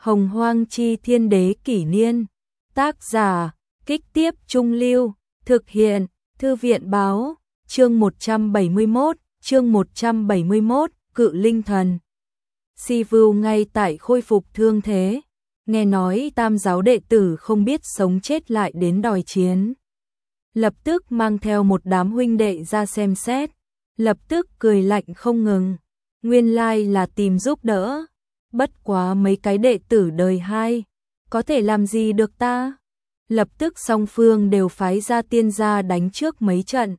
Hồng Hoang Chi Thiên Đế Kỷ Niên. Tác giả, Kích Tiếp Trung Lưu. Thực hiện, Thư viện Báo. Chương 171, Cự Linh Thần. Si Vưu ngay tại khôi phục thương thế. Nghe nói tam giáo đệ tử không biết sống chết lại đến đòi chiến. Lập tức mang theo một đám huynh đệ ra xem xét. Lập tức cười lạnh không ngừng. Nguyên lai là tìm giúp đỡ. Bất quá mấy cái đệ tử đời hai, có thể làm gì được ta? Lập tức song phương đều phái ra tiên gia đánh trước mấy trận.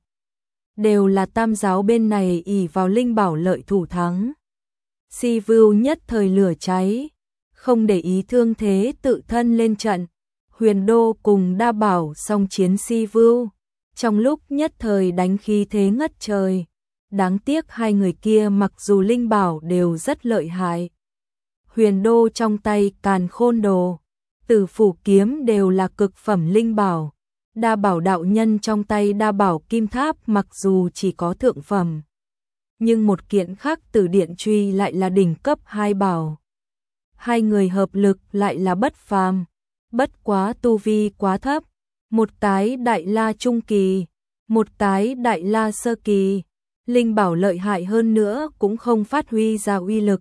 Đều là tam giáo bên này ỷ vào linh bảo lợi thủ thắng. Si Vưu nhất thời lửa cháy, không để ý thương thế tự thân lên trận. Huyền Đô cùng Đa Bảo song chiến Si Vưu, trong lúc nhất thời đánh khí thế ngất trời. Đáng tiếc hai người kia mặc dù linh bảo đều rất lợi hại. Huyền Đô trong tay Càn Khôn Đồ, Tử Phủ Kiếm đều là cực phẩm linh bảo. Đa Bảo đạo nhân trong tay Đa Bảo Kim Tháp mặc dù chỉ có thượng phẩm, nhưng một kiện khác Tử Điện Truy lại là đỉnh cấp hai bảo. Hai người hợp lực lại là bất phàm, bất quá tu vi quá thấp. Một cái Đại La Trung Kỳ, một cái Đại La Sơ Kỳ. Linh bảo lợi hại hơn nữa cũng không phát huy ra uy lực.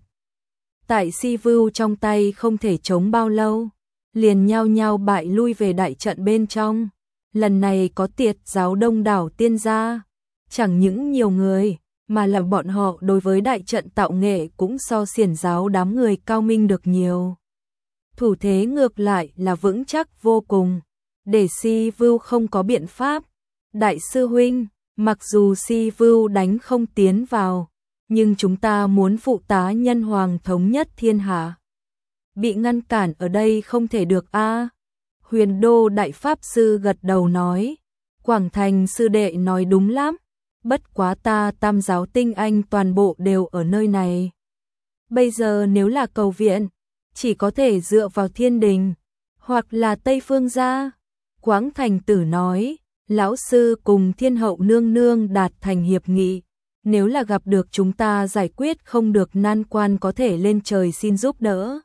Tại Si Vưu trong tay không thể chống bao lâu, liền nhao nhao bại lui về đại trận bên trong. Lần này có Tiệt giáo đông đảo tiên gia, chẳng những nhiều người, mà là bọn họ đối với đại trận tạo nghệ cũng so Xiển giáo đám người cao minh được nhiều. Thủ thế ngược lại là vững chắc vô cùng, để Si Vưu không có biện pháp. Đại sư huynh, mặc dù Si Vưu đánh không tiến vào, nhưng chúng ta muốn phụ tá nhân hoàng thống nhất thiên hạ. Bị ngăn cản ở đây không thể được a. Huyền Đô Đại Pháp Sư gật đầu nói, Quảng Thành sư đệ nói đúng lắm, bất quá ta tam giáo tinh anh toàn bộ đều ở nơi này. Bây giờ nếu là cầu viện, chỉ có thể dựa vào Thiên Đình, hoặc là Tây Phương gia. Quảng Thành Tử nói, lão sư cùng Thiên Hậu nương nương đạt thành hiệp nghị, nếu là gặp được chúng ta giải quyết không được nan quan có thể lên trời xin giúp đỡ.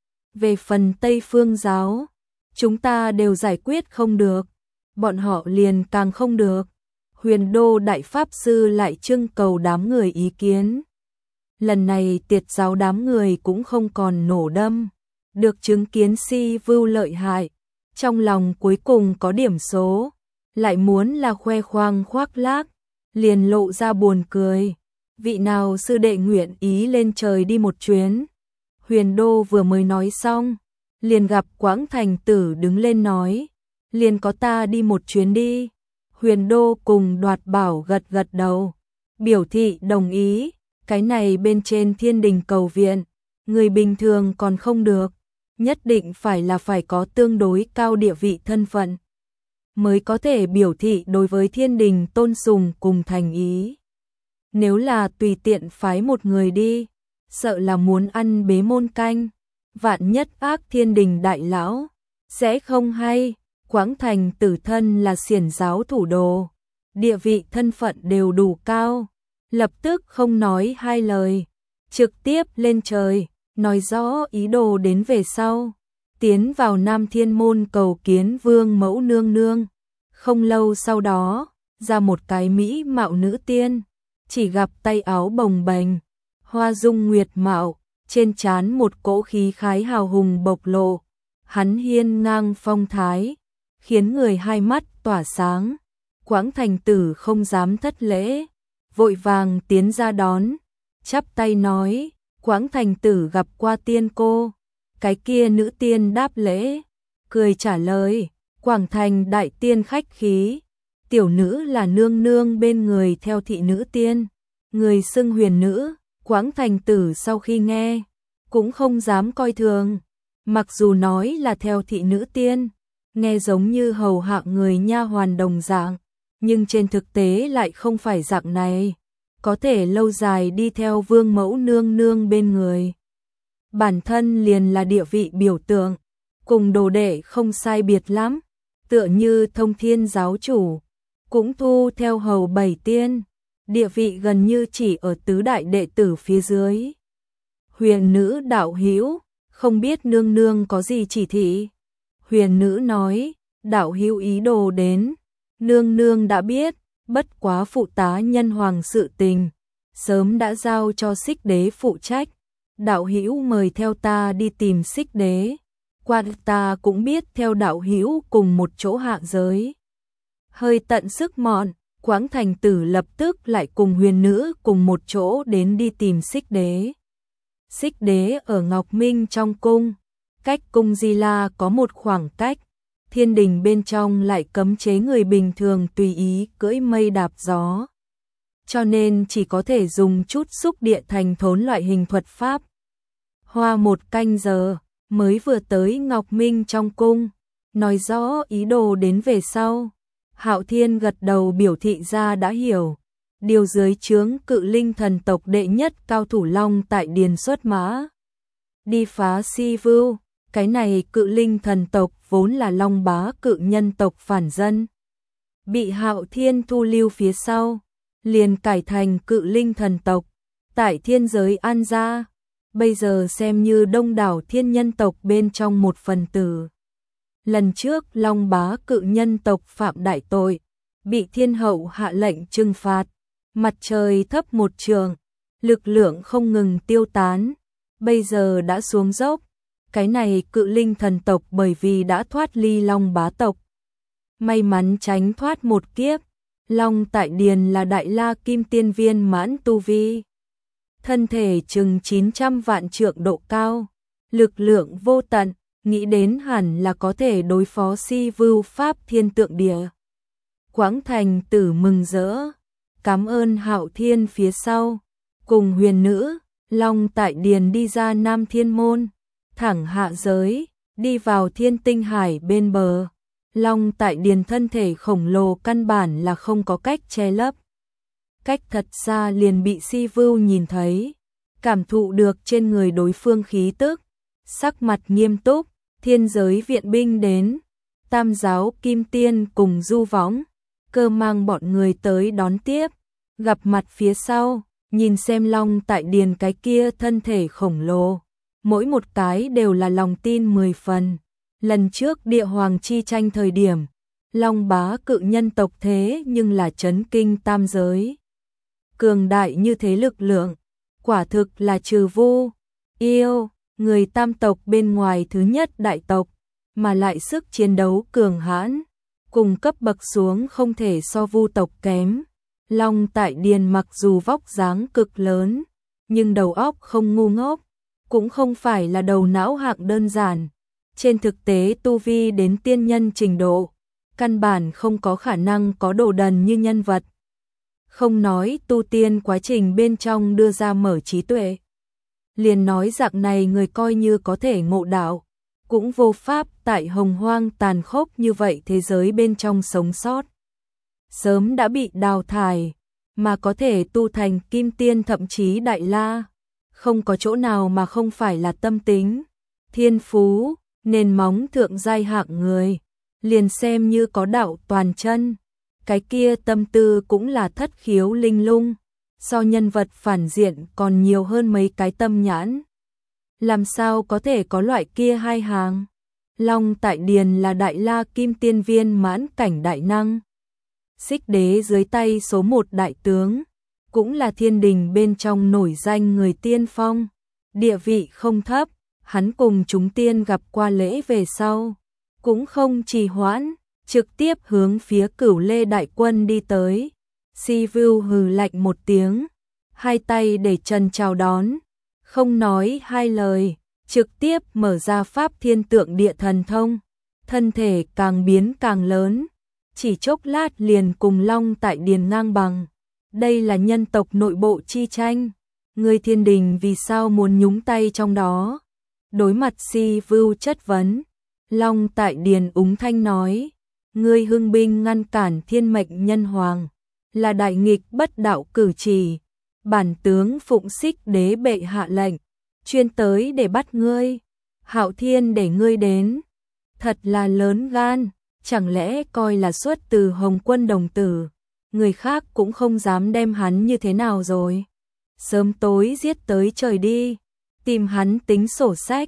Về phần Tây Phương giáo, chúng ta đều giải quyết không được, bọn họ liền càng không được. Huyền Đô Đại Pháp Sư lại trưng cầu đám người ý kiến. Lần này Tiệt giáo đám người cũng không còn nổ đâm, được chứng kiến Si Vưu lợi hại, trong lòng cuối cùng có điểm số, lại muốn là khoe khoang khoác lác, liền lộ ra buồn cười. Vị nào sư đệ nguyện ý lên trời đi một chuyến? Huyền Đô vừa mới nói xong, liền gặp Quảng Thành Tử đứng lên nói, liền có ta đi một chuyến đi. Huyền Đô cùng Đoạt Bảo gật gật đầu, biểu thị đồng ý. Cái này bên trên Thiên Đình cầu viện, người bình thường còn không được, nhất định phải có tương đối cao địa vị thân phận, mới có thể biểu thị đối với Thiên Đình tôn sùng cùng thành ý. Nếu là tùy tiện phái một người đi, sợ là muốn ăn bế môn canh, vạn nhất ác Thiên Đình đại lão sẽ không hay. Quảng Thành Tử thân là Xiển giáo thủ đồ, địa vị thân phận đều đủ cao, lập tức không nói hai lời, trực tiếp lên trời, nói rõ ý đồ đến về sau, tiến vào Nam Thiên môn cầu kiến Vương mẫu nương nương. Không lâu sau đó, ra một cái mỹ mạo nữ tiên, chỉ gặp tay áo bồng bềnh, hoa dung nguyệt mạo, trên trán một cỗ khí khái hào hùng bộc lộ, hắn hiên ngang phong thái, khiến người hai mắt tỏa sáng. Quảng Thành Tử không dám thất lễ, vội vàng tiến ra đón, chắp tay nói, Quảng Thành Tử gặp qua tiên cô. Cái kia nữ tiên đáp lễ, cười trả lời, Quảng Thành đại tiên khách khí, tiểu nữ là nương nương bên người theo thị nữ tiên, người xưng huyền nữ. Quảng Thành Tử sau khi nghe, cũng không dám coi thường, mặc dù nói là theo thị nữ tiên, nghe giống như hầu hạ người nha hoàn đồng dạng, nhưng trên thực tế lại không phải dạng này, có thể lâu dài đi theo Vương mẫu nương nương bên người. Bản thân liền là địa vị biểu tượng, cùng đồ đệ không sai biệt lắm, tựa như Thông Thiên giáo chủ, cũng thu theo hầu bảy tiên, địa vị gần như chỉ ở tứ đại đệ tử phía dưới. Huyền nữ đạo hữu, Không biết nương nương có gì chỉ thị? Huyền nữ nói, đạo hữu ý đồ đến, nương nương đã biết, bất quá phụ tá nhân hoàng sự tình, sớm đã giao cho Xích Đế phụ trách. Đạo hữu mời theo ta đi tìm Xích Đế, qua ta cũng biết theo đạo hữu cùng một chỗ hạ giới. Hơi tận sức mọn, Quảng Thành Tử lập tức lại cùng huyền nữ cùng một chỗ đến đi tìm Xích Đế. Xích Đế ở Ngọc Minh trong cung, cách cung Di La có một khoảng cách, thiên đình bên trong lại cấm chế người bình thường tùy ý cưỡi mây đạp gió. Cho nên chỉ có thể dùng chút xúc địa thành thốn loại hình thuật pháp. Hoa một canh giờ, mới vừa tới Ngọc Minh trong cung, nói rõ ý đồ đến về sau. Hạo Thiên gật đầu biểu thị ra đã hiểu, điều dưới trướng Cự Linh thần tộc đệ nhất cao thủ Long tại Điền xuất mã. Đi phá Si Vưu, cái này Cự Linh thần tộc vốn là Long bá cự nhân tộc phản dân. Bị Hạo Thiên thu lưu phía sau, liền cải thành Cự Linh thần tộc, tại thiên giới an gia, bây giờ xem như đông đảo thiên nhân tộc bên trong một phần tử. Lần trước Long bá cự nhân tộc phạm đại tội, bị thiên hậu hạ lệnh trừng phạt, mặt trời thấp một trường, lực lượng không ngừng tiêu tán, bây giờ đã xuống dốc. Cái này Cự Linh thần tộc bởi vì đã thoát ly Long bá tộc, may mắn tránh thoát một kiếp. Long tại Điền là đại la kim tiên viên mãn tu vi, thân thể chừng 900 vạn trượng độ cao, lực lượng vô tận, nghĩ đến hẳn là có thể đối phó Si Vưu pháp thiên tượng địa. Quảng Thành Tử mừng rỡ, cảm ơn Hạo Thiên phía sau, cùng huyền nữ, Long tại Điền đi ra Nam Thiên Môn, thẳng hạ giới, đi vào Thiên Tinh Hải bên bờ. Long tại Điền thân thể khổng lồ căn bản là không có cách che lấp. Cách thật xa liền bị Si Vưu nhìn thấy, cảm thụ được trên người đối phương khí tức, sắc mặt nghiêm túc. Thiên giới viện binh đến, Tam giáo Kim Tiên cùng Du Võng, Cơ mang bọn người tới đón tiếp, gặp mặt phía sau, nhìn xem Long tại Điền cái kia thân thể khổng lồ, mỗi một cái đều là lòng tin 10 phần. Lần trước địa hoàng chi tranh thời điểm, Long bá cự nhân tộc thế nhưng là chấn kinh tam giới. Cường đại như thế lực lượng, quả thực là trừ Vu, Yêu, người tam tộc bên ngoài thứ nhất đại tộc, mà lại sức chiến đấu cường hãn, cùng cấp bậc xuống không thể so Vu tộc kém. Long tại Điền mặc dù vóc dáng cực lớn, nhưng đầu óc không ngu ngốc, cũng không phải là đầu não hạng đơn giản. Trên thực tế tu vi đến tiên nhân trình độ, căn bản không có khả năng có đồ đần như nhân vật. Không nói tu tiên quá trình bên trong đưa ra mở trí tuệ, liền nói dạng này người coi như có thể ngộ đạo, cũng vô pháp tại hồng hoang tàn khốc như vậy thế giới bên trong sống sót. Sớm đã bị đào thải, mà có thể tu thành kim tiên thậm chí đại la, không có chỗ nào mà không phải là tâm tính, thiên phú, nền móng thượng giai hạng người, liền xem như có đạo toàn chân, cái kia tâm tư cũng là thất khiếu linh lung, so nhân vật phản diện còn nhiều hơn mấy cái tâm nhãn. Làm sao có thể có loại kia hai hàng? Long tại Điền là đại la kim tiên viên mãn cảnh đại năng, Xích Đế dưới tay số 1 đại tướng, cũng là thiên đình bên trong nổi danh người tiên phong, địa vị không thấp. Hắn cùng chúng tiên gặp qua lễ về sau, cũng không trì hoãn, trực tiếp hướng phía Cửu Lê đại quân đi tới. Si Vưu hừ lạnh một tiếng, hai tay để trần chào đón, không nói hai lời, trực tiếp mở ra pháp thiên tượng địa thần thông, thân thể càng biến càng lớn, chỉ chốc lát liền cùng Long tại Điền ngang bằng. Đây là nhân tộc nội bộ chi tranh, người thiên đình vì sao muốn nhúng tay trong đó? Đối mặt Si Vưu chất vấn, Long tại Điền úng thanh nói, ngươi hưng binh ngăn cản thiên mệnh nhân hoàng, là đại nghịch bất đạo cử chỉ, bản tướng phụng Xích Đế bệ hạ lệnh, chuyên tới để bắt ngươi, Hạo Thiên để ngươi đến, thật là lớn gan, chẳng lẽ coi là xuất từ Hồng Quân đồng tử, người khác cũng không dám đem hắn như thế nào rồi, sớm tối giết tới trời đi, tìm hắn tính sổ sách.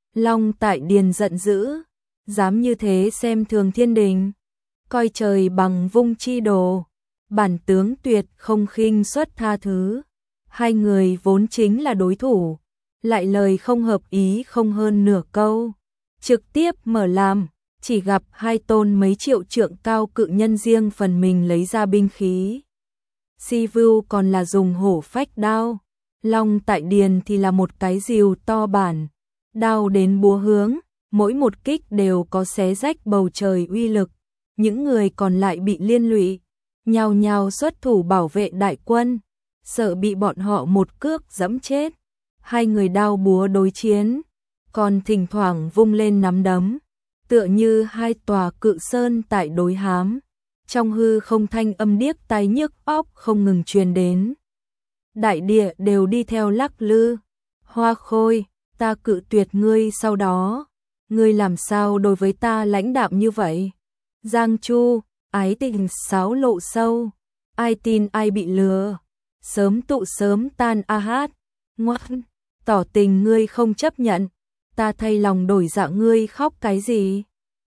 Long Tại Điền giận dữ, dám như thế xem thường thiên đình, coi trời bằng vung chi đồ, bản tướng tuyệt không khinh suất tha thứ. Hai người vốn chính là đối thủ, lại lời không hợp ý không hơn nửa câu, trực tiếp mở làm, chỉ gặp hai tôn mấy triệu trượng cao cự nhân riêng phần mình lấy ra binh khí. Si Vưu còn là dùng hổ phách đao, Long Tại Điền thì là một cái rìu to bản, đao đến búa hướng, mỗi một kích đều có xé rách bầu trời uy lực. Những người còn lại bị liên lụy, nhao nhao xuất thủ bảo vệ đại quân, sợ bị bọn họ một cước giẫm chết. Hai người đao búa đối chiến, còn thỉnh thoảng vung lên nắm đấm, tựa như hai tòa cự sơn tại đối hám. Trong hư không thanh âm điếc tai nhức óc không ngừng truyền đến. Đại địa đều đi theo lắc lư. Hoa Khôi, ta cự tuyệt ngươi sau đó. Ngươi làm sao đối với ta lãnh đạm như vậy? Giang Chu, ái tình xáo lộ sâu. Ai tin ai bị lừa. Sớm tụ sớm tan a hát. Ngoan, tỏ tình ngươi không chấp nhận. Ta thay lòng đổi dạ ngươi khóc cái gì?